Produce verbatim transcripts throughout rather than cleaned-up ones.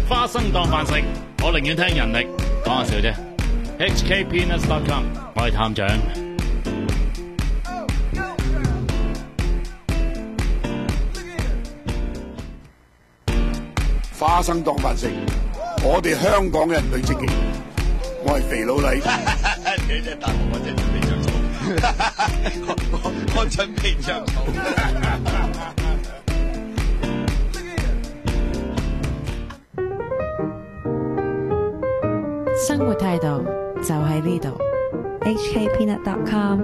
花生當飯食，我寧願聽人力。講下笑啫。H K Peanuts dot com， 我係探長。 花生當飯食，我哋香港人最積極。我係肥佬黎。 你真係大我真係準備着草，我我我準備着草。 生活態度就喺呢度。H K Peanut dot com。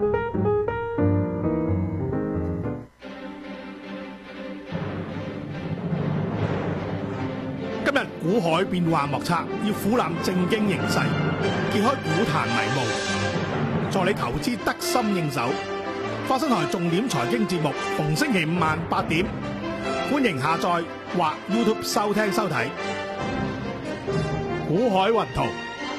今日股海變幻莫測，要俯瞰政經形勢，揭開股壇迷霧，助你投資得心應手。花生台重點財經節目，逢星期五晚八點，歡迎下載或 YouTube 收聽收睇。股海雲圖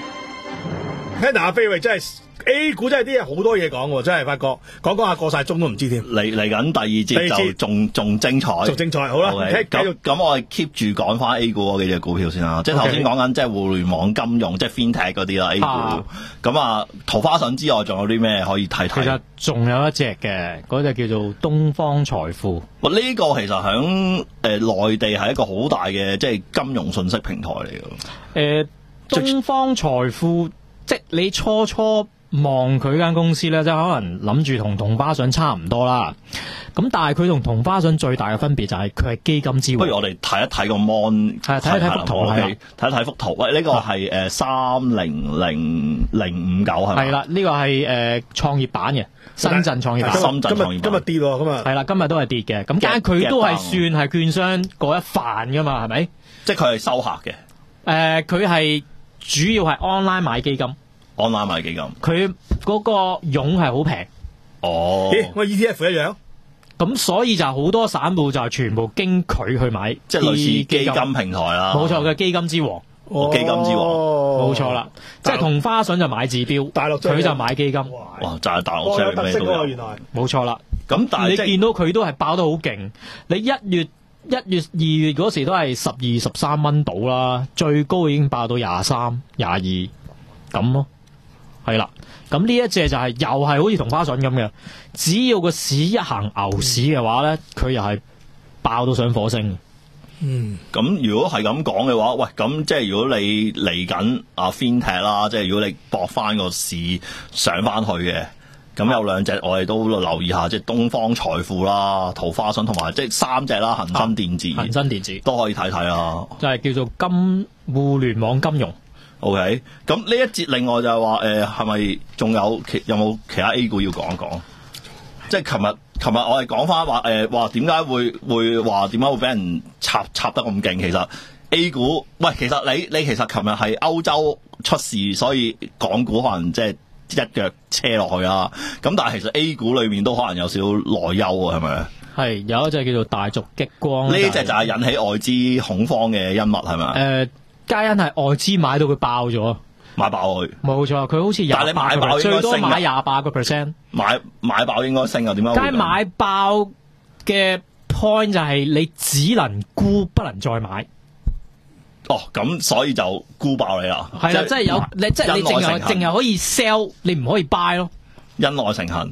，Panda 阿飛喂，真係 A 股真係啲嘢好多嘢講喎，真係發覺講講下過晒鐘都唔知添。 嚟嚟緊第二節就仲仲精彩， 仲精彩好啦。 咁咁我係 keep 住講翻 A 股嗰幾隻股票先啦，即係頭先講緊即係互聯網金融，即係 FinTech 嗰啲啦 A 股。咁啊，桃花筍之外，仲有啲咩可以睇睇？ 其實仲有一隻嘅，嗰隻叫做東方財富。 哇！呢個其實喺誒內地係一個好大嘅即係金融信息平台嚟嘅。誒、 呃，東方財富，即係你初初望佢間公司咧，即係可能諗住同同花順差唔多啦。咁但係佢同同花順最大嘅分別就係佢係基金之王。 不如我哋睇一睇個 mon， 係睇一睇幅圖， 睇一睇幅圖。喂，呢、這個係誒三零零零五九係咪？ 係啦，呢、這個係誒創業板嘅深圳創業板。 深圳創業板今日跌喎，今日係啦，今日都係跌嘅。咁但係佢都係算係券商嗰一範噶嘛，係咪？ 即係佢係收客嘅。誒、 呃，佢係主要係 online 買基金。 online 買基金， 佢嗰個傭係好平。 哦， 咦，我 E T F 一樣。 咁所以就好多散戶就全部經佢去買， 即係類似基金平台啦。 冇錯，佢基金之王， 哦、基金之王， 冇錯啦。即係同花順就買指標， 大陸佢就買基金。 哇，就係大陸上咩都有。 原來冇錯啦。 咁但係你見到佢都係爆得好勁。你一月、一月、二月嗰時都係十二、十三蚊到啦，最高已經爆到廿三、廿二咁咯。係啦，咁呢一隻就係、是、又係好似同花順咁嘅，只要個市一行牛市嘅話咧，佢又係爆到上火星。 嗯， 咁如果係咁講嘅話，喂，咁即係如果你嚟緊啊 FinTech 啦，即係如果你搏翻個市上翻去嘅，咁有兩隻我哋都留意下，即係東方財富啦、桃花順同埋即係三隻啦，恒生電子、 恒生電子都可以睇睇啦。 就係、是、叫做金互聯網金融。 OK，咁呢一節另外就係話誒，係咪仲有其有冇其他 A 股要講一講？即係琴日，琴日我哋講翻話誒，話點解會會話點解會俾人插插得咁勁？其實 A 股，喂，其實你你其實琴日係歐洲出事，所以港股可能即係一腳車落去啦。咁但係其實 A 股裏面都可能有少少內憂啊，係咪？ 係有一隻叫做大族激光， 呢隻就係引起外資恐慌嘅因物，係咪？誒、 呃。皆因係外資買到佢爆咗，買爆佢， 冇錯，佢好似廿，但係你買爆最多買廿八個 percent， 買買爆應該升啊？點解？ 皆買爆嘅 point 就係你只能沽不能再買。 哦，咁所以就沽爆你啦。 係啦，即係有你，即係你淨係淨係可以 sell， 你唔可以 buy 咯。 因愛成恨。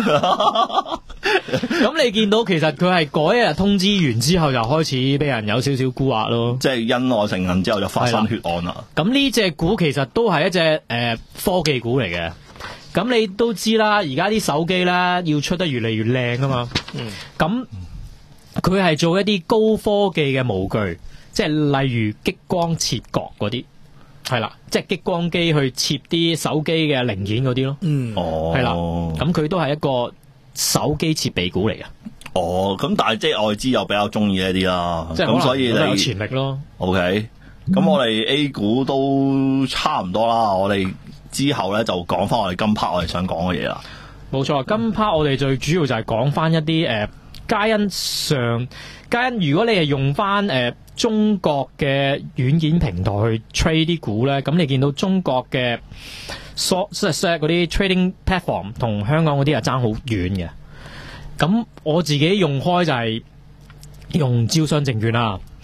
咁你見到其實佢係嗰一日通知完之後，就開始俾人有少少沽壓咯。 即係因愛成恨之後就發生血案啦。咁呢隻股其實都係一隻誒、呃、科技股嚟嘅。咁你都知啦，而家啲手機咧要出得越嚟越靚啊嘛。咁佢係做一啲高科技嘅模具，即係例如激光切割嗰啲。係啦，即係激光機去切啲手機嘅零件嗰啲咯。嗯，哦，係啦，咁佢都係一個手機設備股嚟嘅。 哦，咁但係即係外資又比較中意呢啲啦，咁所以你有潛力咯。 OK，咁我哋 A 股都差唔多啦，我哋之後咧就講翻我哋今 part 我哋想講嘅嘢啦。 冇錯，今 part 我哋最主要就係講翻一啲誒，皆因上，皆因如果你係用翻誒。呃中國嘅軟件平台去 trade 啲股咧，咁你見到中國嘅 so 即係嗰啲 trading platform 同香港嗰啲係爭好遠嘅。咁我自己用開就係用招商證券啦。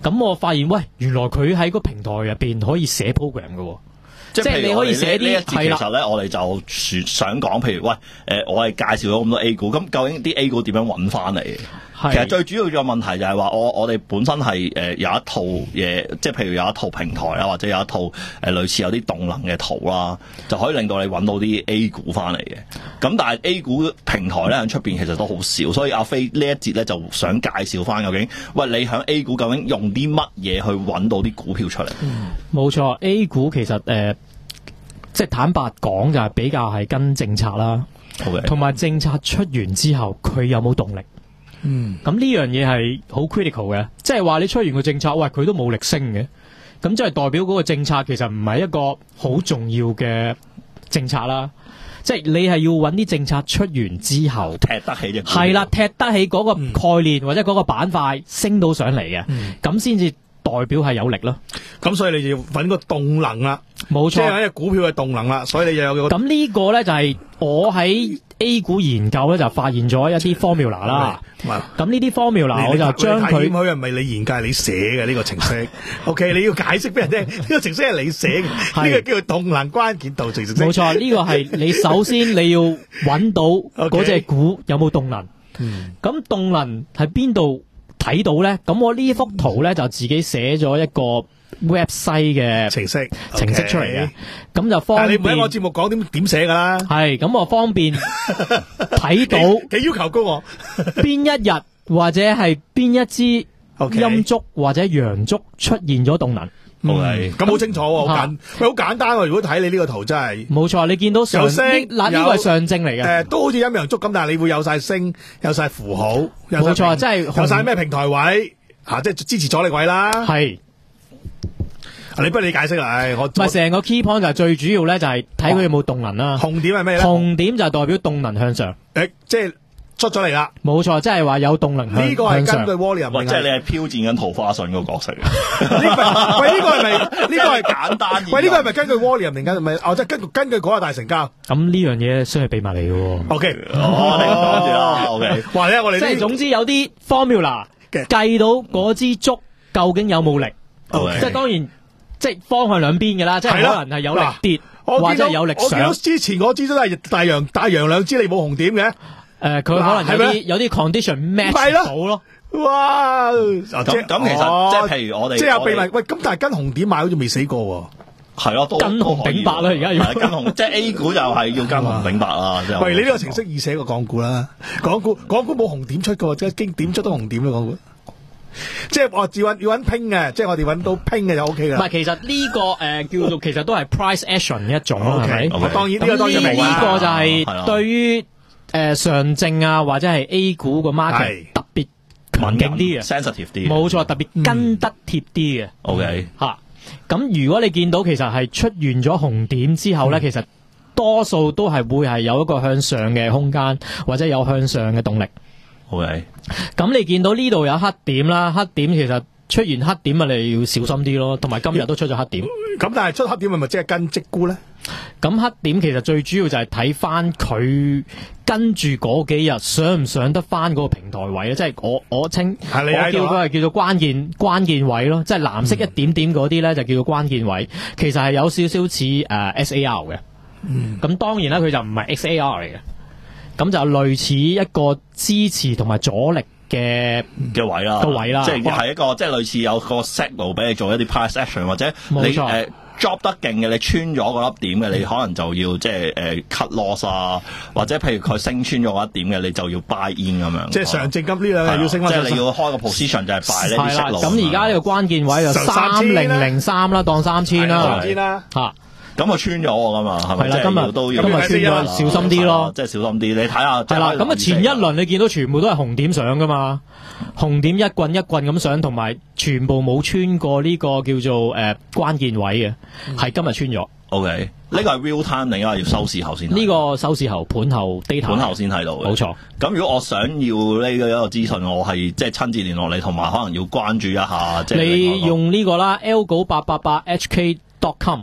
咁我發現喂，原來佢喺個平台入邊可以寫 program 嘅。 即係你可以寫啲係啦， 其實咧我哋就想講，譬如喂，誒、呃、我係介紹咗咁多 A 股，咁究竟啲 A 股點樣揾翻嚟？其實最主要嘅問題就係話，我我哋本身係誒、呃、有一套嘢，即係譬如有一套平台啦，或者有一套誒、呃、類似有啲動能嘅圖啦，就可以令到你揾到啲 A 股翻嚟嘅。咁但係 A 股平台咧喺出邊其實都好少，所以阿飛呢一節咧就想介紹翻究竟，喂你喺 A 股究竟用啲乜嘢去揾到啲股票出嚟？ 冇錯、嗯、，A 股其實誒、呃，即係坦白講就係比較係跟政策啦，同埋 Okay. 政策出完之後佢有冇動力？嗯，咁呢樣嘢係好 critical 嘅，即係話你出完個政策，喂佢都冇力升嘅，咁即係代表嗰個政策其實唔係一個好重要嘅政策啦。即係你係要揾啲政策出完之後踢得起嘅， 係啦，踢得起嗰個概念、嗯、或者嗰個板塊升到上嚟嘅，咁先至代表係有力咯。 咁所以你就要揾個動能啦， 冇錯， 即係揾隻股票嘅動能啦。所以你又有個咁呢個咧就係我喺 A 股研究咧就發現咗一啲 formula 啦。咁呢啲 formula 我就將佢， 佢係咪你研究係你寫嘅呢個程式？OK， 你要解釋俾人聽，呢個程式係你寫嘅，呢個叫做動能關鍵度程式。 冇錯，呢個係你首先你要揾到嗰隻股有冇動能。咁動能喺邊度睇到咧？咁我呢幅圖咧就自己寫咗一個 website 嘅程式程式出嚟嘅，咁就方便。但係你唔喺我節目講點點寫噶啦？係咁我方便睇到幾要求高我邊一日或者係邊一支陰燭或者陽燭出現咗動能。 係咁好清楚，好簡喂好簡單喎。如果睇你呢個圖真係冇錯，你見到上升嗱呢個係上證嚟嘅， 誒都好似陰陽燭咁，但係你會有晒升，有晒符號， 冇錯，即係有晒咩平台位吓，即係支持阻力位啦。 係。 你不如你解釋啦，我唔係成個 key point 就係最主要咧，就係睇佢有冇動能啦。 紅點係咩咧？ 紅點就係代表動能向上， 誒，即係出咗嚟啦。冇錯，即係話有動能向上。 呢個係根據 volume， 即係你係挑戰緊桃花順個角色。 喂，呢個係咪？呢個係簡單。 喂，呢個係咪根據 volume 定跟咪？哦，即係根據根據嗰個大成交。 咁呢樣嘢雖係秘密嚟嘅。 O K， 我哋講住啦。O K， 或者我哋即係總之有啲 formula 計到嗰支燭究竟有冇力。即係當然。即係方向兩邊嘅啦，即係可能係有力跌，或者係有力上。 我見到之前嗰支都係大陽大陽兩支，你冇紅點嘅。誒、 呃，佢可能有啲有啲 condition match 到咯。 哇！咁咁其實即係譬如我哋即係有秘密。喂，咁但係跟紅點買好似未死過喎。 係咯， 跟紅頂白啦，而家要跟紅，即係 A 股就係要跟紅頂白啦。 喂，你呢個程式易寫過港股啦，港股港股冇紅點出嘅，即係經點出到紅點咧，港股。即係我要揾要揾拼嘅，即係我哋揾到拼嘅就 O K 噶。 唔係，其實呢、這個誒、呃、叫做其實都係 price action 一種咯，係咪？ 當然呢個當然明呢個就係對於誒、呃、上證啊或者係 A 股個 market 特別強勁啲嘅 sensitive 啲， 冇錯，特別跟得貼啲嘅。 O K 吓，咁如果你見到其實係出現咗紅點之後咧，嗯、其實多數都係會係有一個向上嘅空間，或者有向上嘅動力。 OK， 咁你見到呢度有黑點啦，黑點其實出現黑點啊，你要小心啲咯。同埋今日都出咗黑點， 咁但係出黑點係咪即係跟即沽咧？ 咁黑點其實最主要就係睇翻佢跟住嗰幾日上唔上得翻嗰個平台位咧，即係我我稱我叫佢係叫做關鍵關鍵位咯，即係藍色一點點嗰啲咧就叫做關鍵位，其實係有少少似誒 S A R 嘅，咁、嗯、當然啦，佢就唔係 X A R 嚟嘅。咁就類似一個支持同埋阻力嘅嘅位啦， 個位啦， 即係係一個即係類似有個 signal 俾你做一啲 price action， 或者你誒、呃、drop 得勁嘅，你穿咗嗰粒點嘅，你可能就要即係誒 cut loss 啊，或者譬如佢升穿咗嗰一點嘅，你就要 buy in 咁樣。即係上證金呢兩日要升翻， 即係你要開個 position 就係 buy 呢啲 signal。 咁而家呢個關鍵位就三零零三啦，當三千啦，嚇。咁啊穿咗我噶嘛，係咪？係啦， 今日都今日穿咗，小心啲咯， 即係小心啲。你睇下， 係啦。咁啊，前一輪你見到全部都係紅點上噶嘛，紅點一棍一棍咁上，同埋全部冇穿過呢個叫做誒、呃、關鍵位嘅，係、嗯、今日穿咗。O K， 呢個係 real time 定係要收市後先？ 呢個收市後盤後 data 盤後先睇到嘅，冇錯。咁如果我想要呢個一個資訊，我係即係親自聯絡你，同埋可能要關注一下。即係你用呢個啦 ，L 九八八八 H K dot com。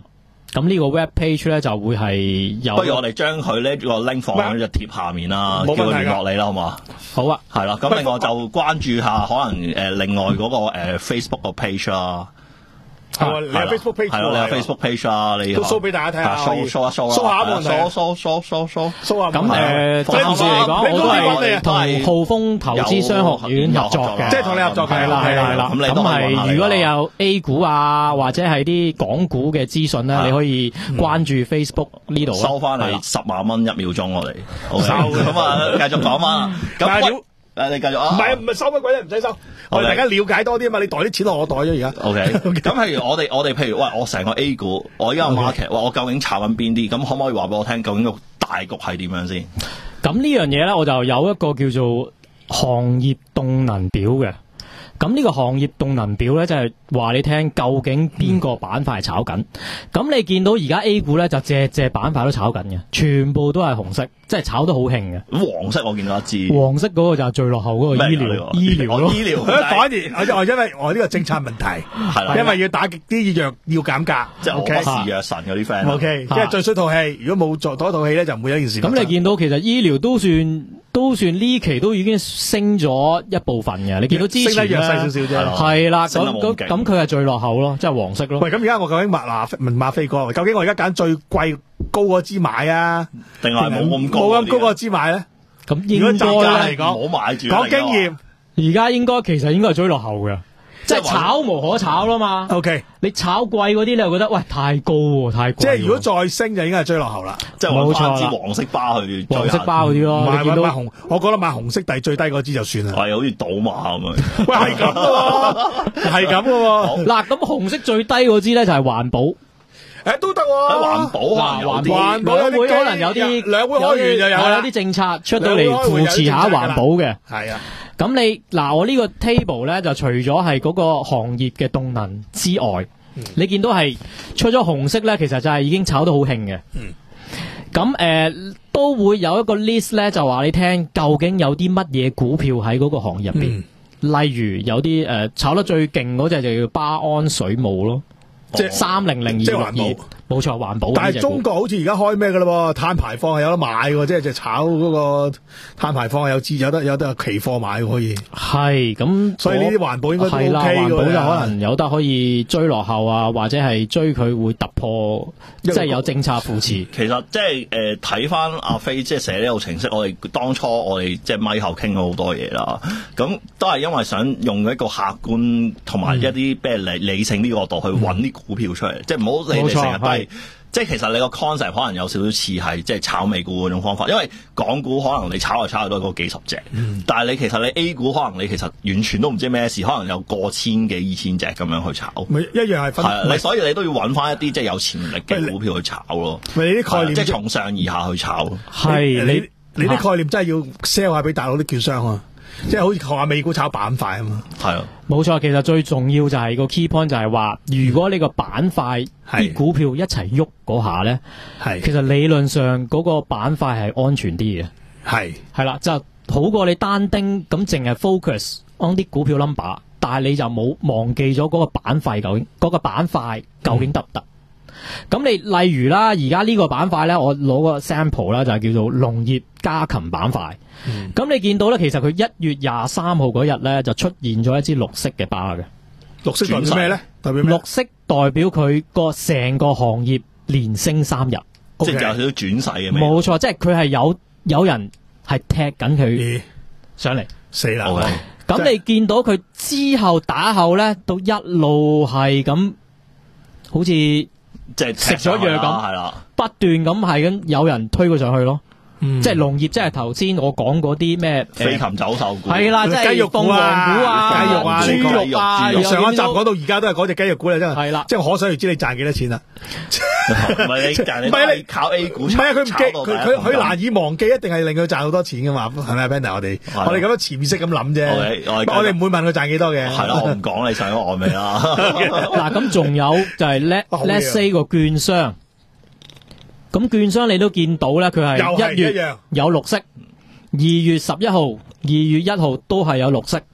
咁呢個 web page 咧就會係有。 不如我哋將佢呢個 link 放喺隻貼下面啦，叫佢聯絡你啦，好嘛？ 好啊， 係啦。咁另外就關注下可能誒另外嗰個誒 Facebook 個 page 啦。 係你有 Facebook page 係咯，你有 Facebook page 啊，你都 show 俾大家睇下 ，show show 一 show 啦 show 下冇問題 ，show show show show show show 下。 咁誒，暫時嚟講，我都係同浩豐投資商學院合作嘅， 即係同你合作嘅。 係啦係啦係啦。咁係如果你有 A 股啊，或者係啲港股嘅資訊咧，你可以關注 Facebook 呢度收翻嚟十萬蚊一秒鐘我哋。收咁啊，繼續講翻。咁誒，你繼續啊！ 唔係唔係收乜鬼啫，唔使收。我哋大家了解多啲啊嘛，你袋啲錢落我袋啫而家。 O K，咁譬如我哋我哋譬如喂，我成個 A 股，我而家 market，喂，我究竟炒緊邊啲？咁可唔可以話俾我聽，究竟個大局係點樣先？ 咁呢樣嘢咧，我就有一個叫做行業動能表嘅。咁呢個行業動能表咧，就係話你聽究竟邊個板塊係炒緊。咁、嗯、你見到而家 A 股咧，就隻隻板塊都炒緊嘅，全部都係紅色，即係炒得好興嘅。 黃色我見到一支， 黃色嗰個就係最落後嗰個醫療，醫療咯。 醫療反而我因為我呢個政策問題係啦，因為要打擊啲藥要減價， 即係我不是藥神嗰啲 friend。 O K，即係最衰套戲，如果冇做到一套戲咧，就唔會有一件事。 咁你見到其實醫療都算都算呢期都已經升咗一部分嘅。你見到之前咧細少少啫， 係啦，咁咁咁佢係最落後咯，即係黃色咯。 喂，咁而家我究竟問嗱問馬飛哥，究竟我而家揀最貴高嗰支買啊， 定係冇咁高冇咁高嗰支買咧？ 咁應該嚟講， 唔好買住。 講經驗， 而家應該其實應該係最落後嘅。即係炒無可炒啦嘛 ，OK， 你炒貴嗰啲你又覺得喂太高喎，太貴。 即係如果再升就應該係追落後啦。 即係冇錯，支黃色包去黃色包嗰啲咯。 買買買紅，我覺得買紅色第最低嗰支就算啦。 係好似賭馬咁樣。 喂，係咁嘅喎，係咁嘅喎。 嗱，咁紅色最低嗰支咧就係環保。 誒都得喎， 環保啊， 環保兩會可能有啲兩會開完就有啦， 有啲政策出到嚟扶持下環保嘅。 係啊。 咁你嗱，我呢個 table 咧就除咗係嗰個行業嘅動能之外，嗯、你見到係出咗紅色咧，其實就係已經炒得好興嘅。咁誒、嗯呃、都會有一個 list 咧，就話你聽究竟有啲乜嘢股票喺嗰個行業入邊，嗯、例如有啲誒、呃、炒得最勁嗰隻就叫巴安水務咯，即係三零零二六二。冇錯，環保。 但係中國好似而家開咩噶啦？碳排放係有得買嘅，即係就炒嗰個碳排放係有資有得有得期貨買可以。 係咁， 所以呢啲環保應該都 OK 嘅。係啦，環保就可能有得可以追落後啊，或者係追佢會突破，即係有政策扶持。 其實即係誒睇翻阿飛即係寫呢個程式，我哋當初我哋即係咪後傾咗好多嘢啦。咁都係因為想用一個客觀同埋一啲咩理理性呢個角度去揾啲股票出嚟，嗯、即係唔好你哋成日都係。即係其實你個 concept 可能有少少似係即係炒美股嗰種方法，因為港股可能你炒嚟炒去都係嗰幾十隻，嗯、但係你其實你 A 股可能你其實完全都唔知咩事，可能有過千幾二千隻咁樣去炒， 咪一樣係分。係啊， 你所以你都要揾翻一啲即係有潛力嘅股票去炒咯。 咪你啲概念即係從上而下去炒。 係你你啲概念真係要 sell 下俾大佬啲券商啊！即係好似學下美股炒板塊啊嘛， 係啊， 冇錯。其實最重要就係個 key point 就係話，如果你個板塊啲股票一齊喐嗰下咧，係其實理論上嗰個板塊係安全啲嘅，係係啦，就好過你單丁咁淨係 focus on 啲股票 number，但係你就冇忘記咗嗰個板塊究竟嗰個板塊究竟得唔得？咁、嗯、你例如啦，而家呢個板塊咧，我攞個 sample 啦，就係叫做農業家禽板塊。咁、嗯、你見到咧，其實佢一月廿三號嗰日咧就出現咗一支綠色嘅巴嘅。 綠色代表咩咧？代表咩？ 綠色代表佢個成個行業連升三日， 即係有少少轉勢嘅。 冇錯，即係佢係有有人係踢緊佢上嚟， 死啦！ 咁、okay. 你見到佢之後打後咧，都一路係咁，好似即係食咗藥咁，係啦，不斷咁係咁有人推佢上去咯。嗯、即係農業，即係頭先我講嗰啲咩飛禽走獸股， 係啦，即係雞肉股啊、 雞肉啊、豬肉啊， 上一集講到而家都係嗰隻雞肉股啦，真係。係啦，即係可想而知你賺幾多錢啦。 唔係你賺，唔係你靠 A 股，唔係佢唔記，佢佢佢難以忘記，一定係令佢賺好多錢噶嘛，係咪啊 Bender？我哋我哋咁樣潛意識咁諗啫，我哋唔會問佢賺幾多嘅。 係啦，我唔講你上咗岸未啦。 嗱，咁仲有就係 let let's say 個券商。咁券商你都見到咧，佢係一月有綠色，二月十一號、二月一號都係有綠色。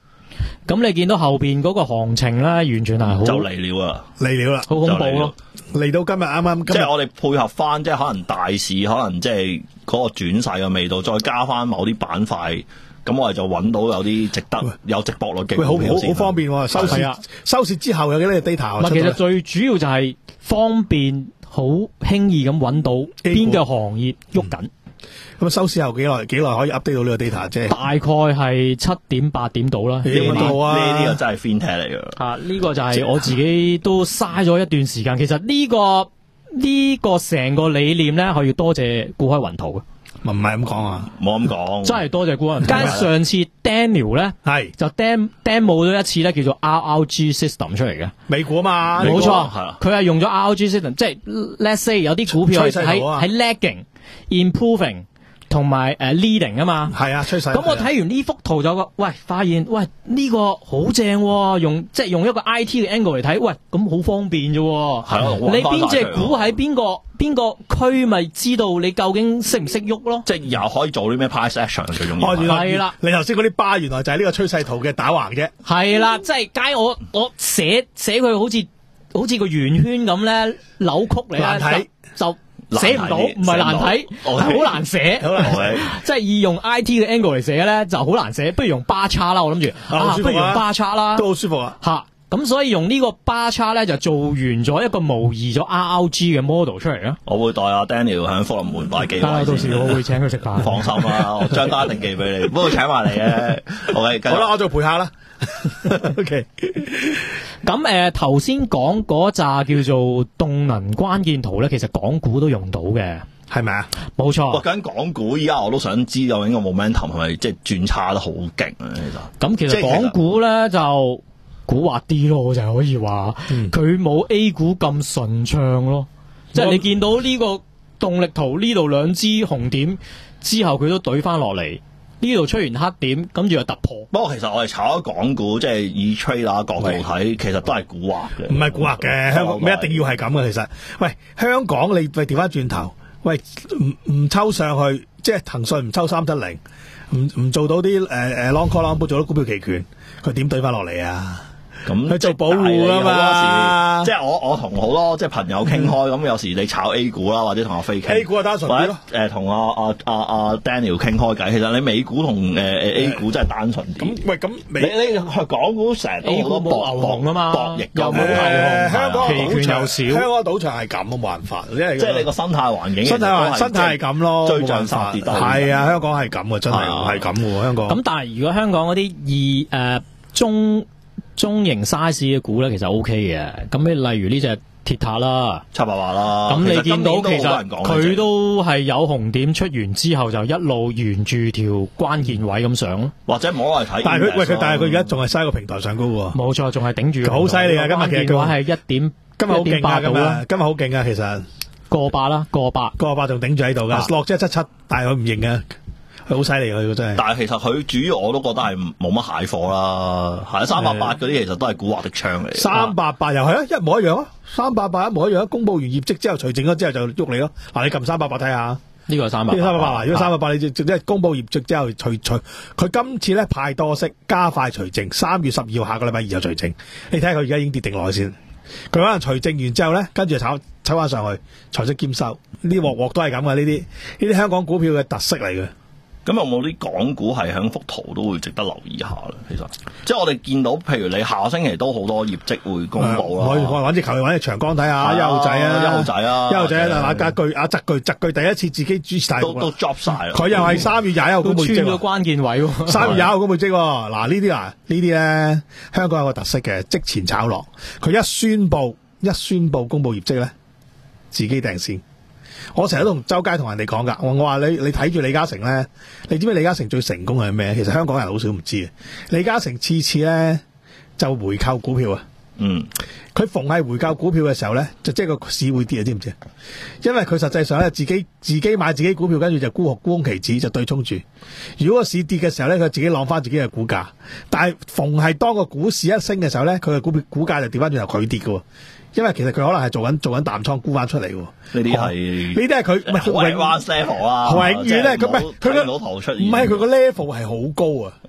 咁你見到後邊嗰個行情咧，完全係好就嚟了啊！ 嚟了啦， 好恐怖咯。 嚟到今日啱啱， 即係我哋配合翻，即係可能大市，可能即係嗰個轉勢嘅味道，再加翻某啲板塊，咁我哋就揾到有啲值得有值博率嘅。 喂，好好好方便喎！收市收市之後有幾多 data？ 唔係，其實最主要就係方便，好輕易咁揾到邊個行業喐緊。 咁收市後幾耐幾耐可以 update 到呢個 data 啫？ 大概係七點八點到啦。 呢啲啊，呢啲就真係 FinTech 嚟㗎。 啊，呢個就係我自己都嘥咗一段時間。其實呢個呢個成個理念咧，可以多謝股海雲圖嘅。 唔係咁講啊， 冇咁講， 真係多謝股海雲圖。但係上次 Daniel 咧係就 demo demo 咗一次咧，叫做 R R G System 出嚟嘅美股啊嘛， 冇錯，佢係用咗 R R G System， 即係 let's say 有啲股票喺喺 lagging、improving。同埋誒 leading 啊嘛， 係啊趨勢。 咁我睇完呢幅圖就個，喂，發現喂呢、這個好正、喎，用即係用一個 I T 嘅 angle 嚟睇，喂咁好方便啫。係咯， 你邊隻股喺邊個邊個區，咪知道你究竟識唔識喐咯？ 即係又可以做啲咩 price action 最重要。 係啦， 你頭先嗰啲巴原來就係呢個趨勢圖嘅打橫啫。係啦，即係解我我寫寫佢好似好似個圓圈咁咧扭曲嚟難睇就。就寫唔到，唔係難睇，係好難寫。即係以用 I T 嘅 angle 嚟寫咧，就好難寫。不如用巴叉啦，我諗住啊，不如用巴叉啦， 都好舒服啊。 吓，咁所以用呢個巴叉咧，就做完咗一個模擬咗 R R G 嘅 model 出嚟啦。 我會代阿 Daniel 響福臨門擺幾位先。 到時我會請佢食飯。 放心啦，我張單一定寄俾你，不過請埋你嘅。好啦，我做陪客啦。OK。 咁誒頭先講嗰扎叫做動能關鍵圖咧，其實港股都用到嘅， 係咪啊？ 冇錯。 哇！緊港股依家我都想知究竟個 momentum 係咪即係轉差得好勁啊？其實咁其實港股咧就蠱惑啲咯，就可以話佢冇 A 股咁順暢咯。即係你見到呢個動力圖呢度兩支紅點之後，佢都懟翻落嚟。呢度出完黑點，跟住又突破。 不過其實我哋炒咗港股，即係以 trader 角度睇，其實都係蠱惑嘅。唔係蠱惑嘅，香港咩一定要係咁嘅。其實，喂，香港你喂調翻轉頭，喂唔唔抽上去，即係騰訊唔抽三七零，唔唔做到啲誒誒 long call long put 做到股票期權，佢點對翻落嚟啊？ 咁佢做保護啊嘛， 即係我我同好多即係朋友傾開，咁、嗯、有時你炒 A 股啦，或者同阿飛傾 A 股係單純啲咯， 誒同阿阿阿阿 Daniel 傾開偈。其實你美股同誒誒 A 股真係單純啲。 咁喂咁你你港股成日都好多博牛熊啊嘛， 博弈又冇誒香港期權又少， 香港賭場係咁啊，冇辦法，即係即係你個生態環境， 生態環生態係咁咯， 追漲殺跌係啊，香港係咁嘅，真係係咁嘅香港。 咁但係如果香港嗰啲二誒中中型 size 嘅股咧，其實 O K 嘅。咁你例如呢隻鐵塔啦， 七八八啦。 咁你見到其實佢都係有紅點出完之後，就一路沿住條關鍵位咁上咯。 或者唔好嚟睇。 但係佢喂佢，但係佢而家仲係嘥個平台上高喎。 冇錯，仲係頂住。 好犀利啊！今日其實佢話係一點， 今日好勁啊！今日今日好勁啊！其實過百啦，過百， 過百仲頂住喺度噶，落即係七七，但係佢唔認啊。佢好犀利啊！佢真係， 但係其實佢主要我都覺得係冇乜蟹貨啦，係三八八嗰啲其實都係蠱惑的槍嚟。 三八八又係啊，一模一樣啊，三八八一模一樣。公布完業績之後，除淨咗之後就喐你咯。嗱，你撳三八八睇下， 呢個三八， 呢個三八八，呢個三八八，你即係公布業績之後除除，佢今次咧派多息，加快除淨，三月十二號下個禮拜二就除淨。你睇下佢而家已經跌定落去先，佢可能除淨完之後咧，跟住炒抽翻上去，財息兼收，呢鑊鑊都係咁嘅。呢啲呢啲香港股票嘅特色嚟嘅。 咁有冇啲港股係響幅圖都會值得留意下咧？其實，即係我哋見到，譬如你下個星期都好多業績會公布啦。 我我揾隻球，揾隻長江睇下，一號仔啊， 一號仔啊， 一號仔啊！嗱，格局啊，澤巨，澤巨第一次自己主持大局都都 drop 晒啦。 佢又係三月廿一號公佈業績， 穿咗關鍵位喎。 三月廿一號公佈業績，嗱呢啲啊，呢啲咧，香港有個特色嘅，即前炒落。佢一宣佈一宣佈公佈業績咧，自己訂先。我成日都同周街同人哋講噶，我我話你你睇住李嘉誠咧，你知唔知李嘉誠最成功係咩？其實香港人好少唔知嘅。李嘉誠次次咧就回購股票啊，嗯，佢逢係回購股票嘅時候咧，就即係個市會跌啊，知唔知？因為佢實際上咧自己自己買自己股票，跟住就沽沽空期指就對沖住。如果個市跌嘅時候咧，佢自己攞翻自己嘅股價。但係逢係當個股市一升嘅時候咧，佢嘅股票股價就跌翻轉頭佢跌嘅。因為其實佢可能係做緊做緊淡倉沽翻出嚟喎，呢啲係呢啲係佢唔係永彎 level 啊， 永遠咧佢唔係佢個唔係佢個 level 係好高啊，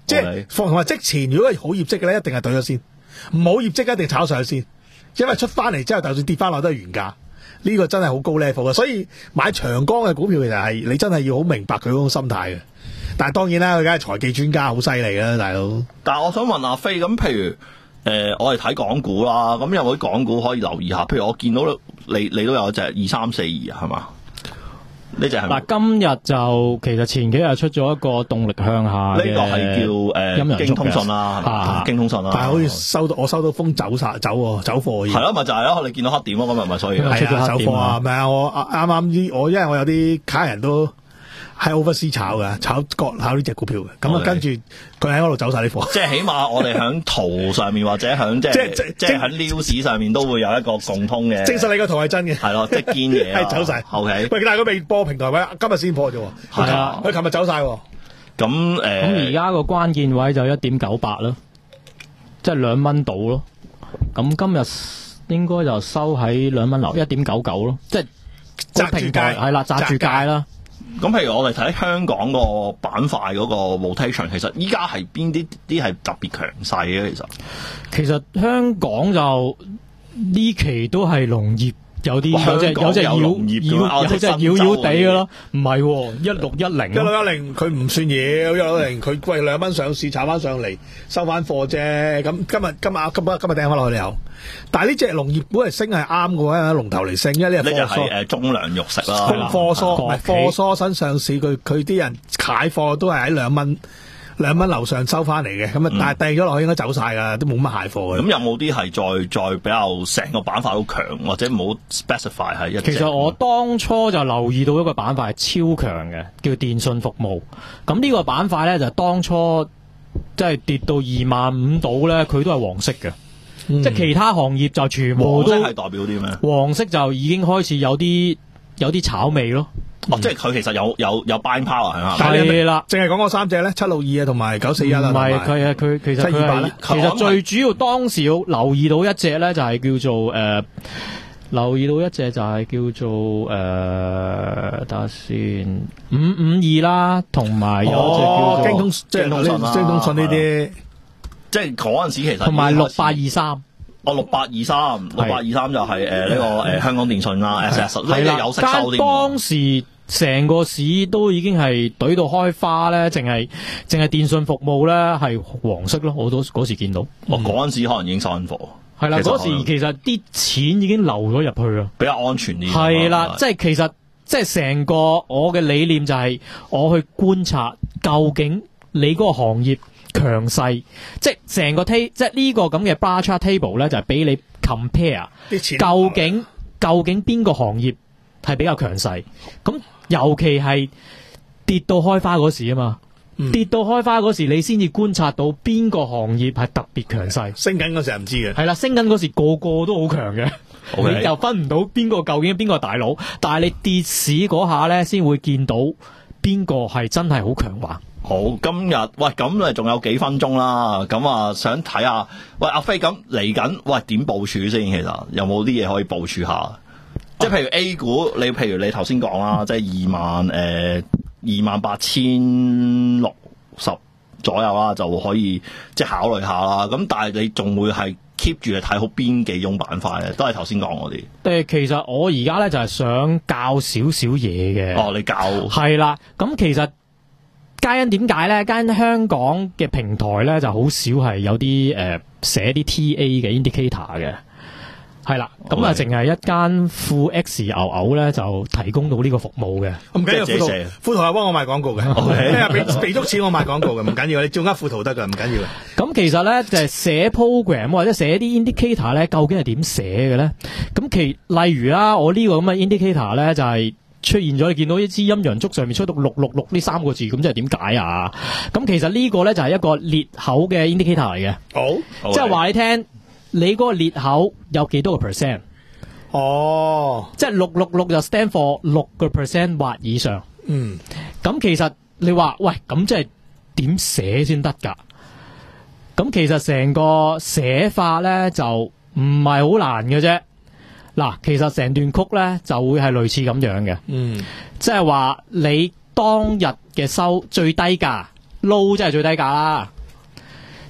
即係同埋即前，如果係好業績嘅咧，一定係對咗先；唔好業績一定炒上去先，因為出翻嚟之後，就算跌翻落都係原價。呢、這個真係好高 level 嘅，所以買長江嘅股票其實係你真係要好明白佢嗰種心態嘅。但係當然啦，佢梗係財技專家，好犀利啦，大佬。 但係我想問阿飛，咁譬如誒、呃，我哋睇港股啦，咁有冇啲港股可以留意下？譬如我見到你你都有一隻二三四二啊，係嘛？呢隻係嗱，今日就其實前幾日出咗一個動力向下嘅， 呢個係叫誒京通訊啦，係嘛？京通訊啦， 但係好似收到我收到風走晒走喎，走貨。 係咯，咪就係咯，你見到黑點咯，咁咪咪所以係啊，走貨啊，咪啊，我啱啱啲我因為我有啲卡人都喺 oversea 炒嘅，炒國炒呢隻股票嘅，咁啊跟住佢喺嗰度走晒啲貨。 即係起碼我哋喺圖上面或者喺即係即係喺 news 上面都會有一個共通嘅。 證實你個圖係真嘅。 係咯，即係堅嘢。 係走晒。 OK。 喂，但係佢未播平台位，今日先破啫。 係啊， 佢琴日走晒。咁誒， 咁而家個關鍵位就一點九八咯，即係兩蚊到咯。咁今日應該就收喺兩蚊樓一點九九咯，即係揸住界係啦，揸住界啦。 咁譬如我哋睇香港個板塊嗰個 rotation， 其實依家係邊啲啲係特別強勢嘅？其實其實香港就呢期都係農業有啲有隻有隻妖妖有隻妖妖地嘅咯，唔係一六一零一六一零佢唔算妖，一六一零佢貴兩蚊上市炒翻上嚟收翻貨啫。咁今日今日今日今日掟翻落去有，但係呢隻農業股係升係啱嘅喎，龍頭嚟升，因為呢隻係誒中糧肉食啦， 貨疏唔係貨疏新上市，佢佢啲人買貨都係喺兩蚊。兩蚊樓上收翻嚟嘅，咁啊，但係掟咗落去應該走晒噶，都冇乜蟹貨嘅。咁有冇啲係再再比較成個板塊好強，或者冇 specify 係一隻？ 其實我當初就留意到一個板塊係超強嘅，叫電信服務。咁呢個板塊咧就當初即係跌到二萬五度咧，佢都係黃色嘅。嗯、即係其他行業就全部都黃色係代表啲咩？ 黃色就已經開始有啲有啲炒味咯。 哦，即係佢其實有有有 buying power 係嘛？ 係啦， 淨係講嗰三隻咧，七六二啊，同埋九四一啊， 唔係佢係佢其實佢係其實最主要當時要留意到一隻咧，就係叫做誒、呃，留意到一隻就係叫做誒，等下先五五二啦，同埋有一隻叫做京通，即係京通訊呢啲， 即係嗰陣時其實同埋六八二三。 哦，六八二三，六八二三就係誒呢個誒、呃、香港電訊啦 ，S S 呢啲有息收啲。 當時成個市都已經係懟到開花咧，淨係淨係電信服務咧係黃色咯，我都嗰時見到。 哦，嗰陣時可能已經收緊貨。 係啦，嗰時其實啲錢已經流咗入去啦， 比較安全啲。 係啦，即係其實即係成個我嘅理念就係我去觀察究竟你嗰個行業強勢，即係成個 table， 即係呢個咁嘅 bar chart table 咧，就係俾你 compare，究竟究竟邊個行業係比較強勢？咁尤其係跌到開花嗰時啊嘛，嗯、跌到開花嗰時，你先至觀察到邊個行業係特別強勢。 升緊嗰時唔知嘅， 係啦，升緊嗰時個個都好強嘅，okay. 你又分唔到邊個究竟邊個大佬，但係你跌市嗰下咧，先會見到邊個係真係好強橫。 好，今日喂咁啊，仲有幾分鐘啦，咁啊想睇下，喂阿飛咁嚟緊，喂點部署先？其實有冇啲嘢可以部署下？啊、即係譬如 A 股，你譬如你頭先講啦，即係二萬誒二萬八千六十左右啦，就可以即係考慮下啦。咁但係你仲會係 keep 住係睇好邊幾種板塊咧？都係頭先講嗰啲。誒， 其實我而家咧就係想教少少嘢嘅。 哦，你教係啦，咁其實。皆因點解咧？皆因香港嘅平台咧就好少係有啲誒寫啲 T A 嘅 indicator 嘅，係啦，咁啊淨係一間富 X 牛牛咧就提供到呢個服務嘅。 唔緊要，富圖富圖係幫我賣廣告嘅，咩啊俾俾足錢我賣廣告嘅，唔緊要，你照呃富圖得㗎，唔緊要嘅。 咁其實咧就係、是、寫 program 或者寫啲 indicator 咧，究竟係點寫嘅咧？咁其例如啦，我呢個咁嘅 indicator 咧就係、是。出現咗，你見到一支陰陽燭上面出到六六六呢三個字，咁即係點解啊？咁其實呢個咧就係一個裂口嘅 indicator 嚟嘅，好，即係話你聽，你嗰個裂口有幾多個 percent？ 哦，即係六六六就 stand for 六個 percent 或以上。嗯，咁其實你話喂，咁即係點寫先得㗎？咁其實成個寫法咧就唔係好難嘅啫。嗱，其實成段曲咧就會係類似咁樣嘅，嗯，即係話你當日嘅收最低價，low 即係最低價啦，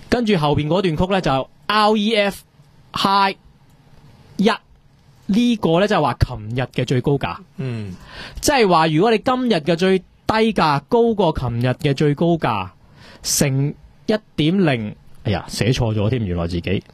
跟住後邊嗰段曲咧就 R E F High 一。呢個咧就係話琴日嘅最高價， 嗯， 即係話如果你今日嘅最低價高過琴日嘅最高價，乘一點零，哎呀寫錯咗添，原來自己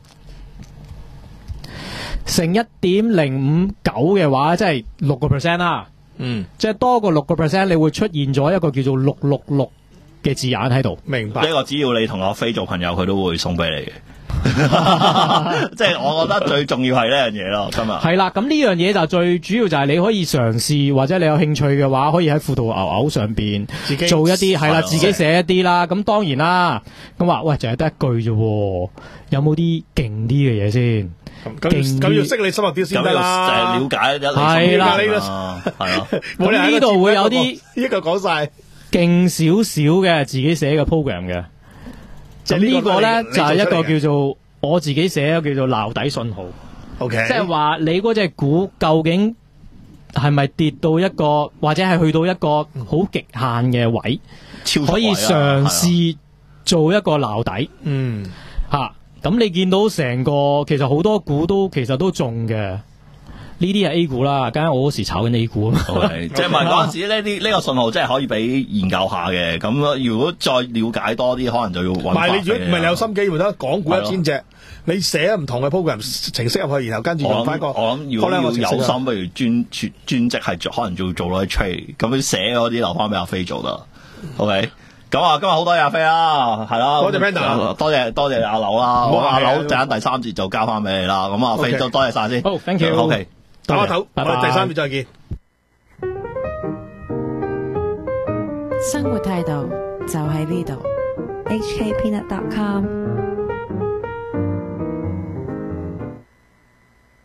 乘一點零五九嘅話，即係六個 percent 啦， 嗯， 即係多過六個 percent，你會出現咗一個叫做六六六嘅字眼喺度。 明白。 呢個只要你同阿飛做朋友，佢都會送俾你嘅。即係我覺得最重要係呢樣嘢咯，今日係啦，咁呢樣嘢就最主要就係你可以嘗試，或者你有興趣嘅話，可以喺輔導牛牛上邊做一啲係啦，自己寫一啲啦。咁當然啦，咁話喂，就係得一句啫，有冇啲勁啲嘅嘢先？ 咁咁要識你深入啲先得啦， 了解一係啦， 係啊。 咁呢度會有啲一個講晒勁少少嘅自己寫嘅 program 嘅。咁呢個咧就係一個叫做我自己寫嘅叫做撈底信號。 OK， 即係話你嗰隻股究竟係咪跌到一個，或者係去到一個好極限嘅位，可以嘗試做一個撈底。 嗯， 吓，咁你見到成個其實好多股都其實都中嘅。呢啲係 A 股啦，梗係我嗰時炒緊 A 股啊嘛。 Okay, 即係問嗰陣時呢啲呢個信號真係可以俾研究下嘅。咁如果再了解多啲，可能就要揾。 唔係你如果唔係你有心機，得港股一千隻，你寫唔同嘅 program 程式入去，然後跟住用翻個。 我諗如果要有心，不如專專專職係可能做做嗰啲 trade，咁寫嗰啲留翻俾阿飛做啦。OK，咁啊，今日好多謝阿飛啦，係啦， 多謝 Panda， 多謝多謝阿柳啦。阿柳陣間第三節就交翻俾你啦。咁阿飛都多謝晒先。 好 ，thank you。 OK。 打個頭， 拜拜。 第三節再見。 生活態度就喺呢度。H K Peanut dot com